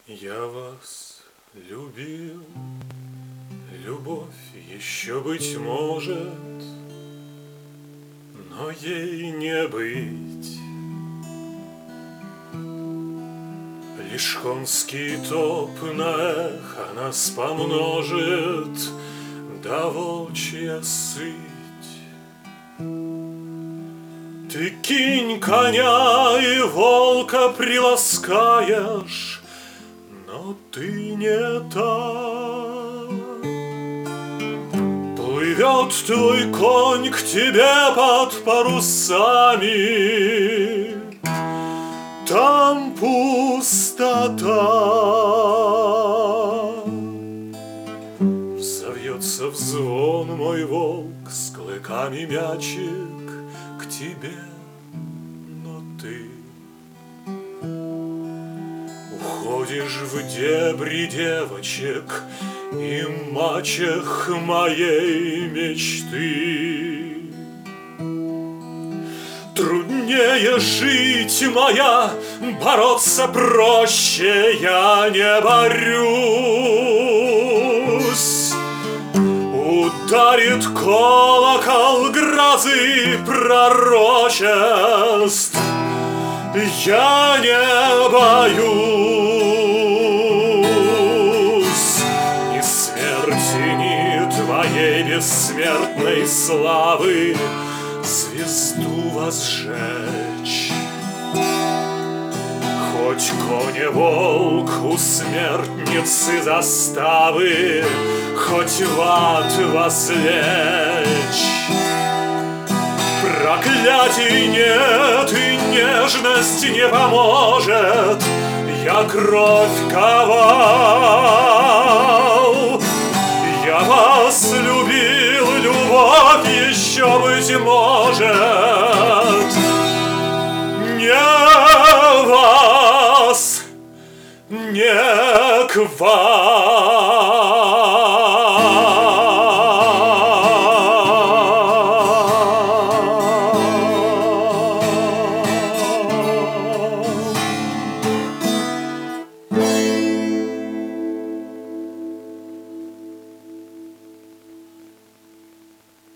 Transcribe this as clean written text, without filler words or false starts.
Я вас любил, любовь еще быть может, но ей не быть. Лишь конский топ на эхо нас помножит, да волчья сыть. Ты кинь коня и волка приласкаешь, но ты не та. Плывет твой конь к тебе под парусами, там пустота. Взовьется в звон мой волк с клыками мячик к тебе, но ты уходишь в дебри девочек и мачех моей мечты. Труднее жить моя, бороться проще, я не борюсь. Ударит колокол грозы пророчеств, я не боюсь. Ни смерти, ни твоей бессмертной славы звезду возжечь. Хоть коне волк у смертницы заставы, хоть в ад возлечь. Проклятий нет и нежность не поможет, я кровь ковал. Я вас любил, любовь еще, быть может, не вас, не к вам.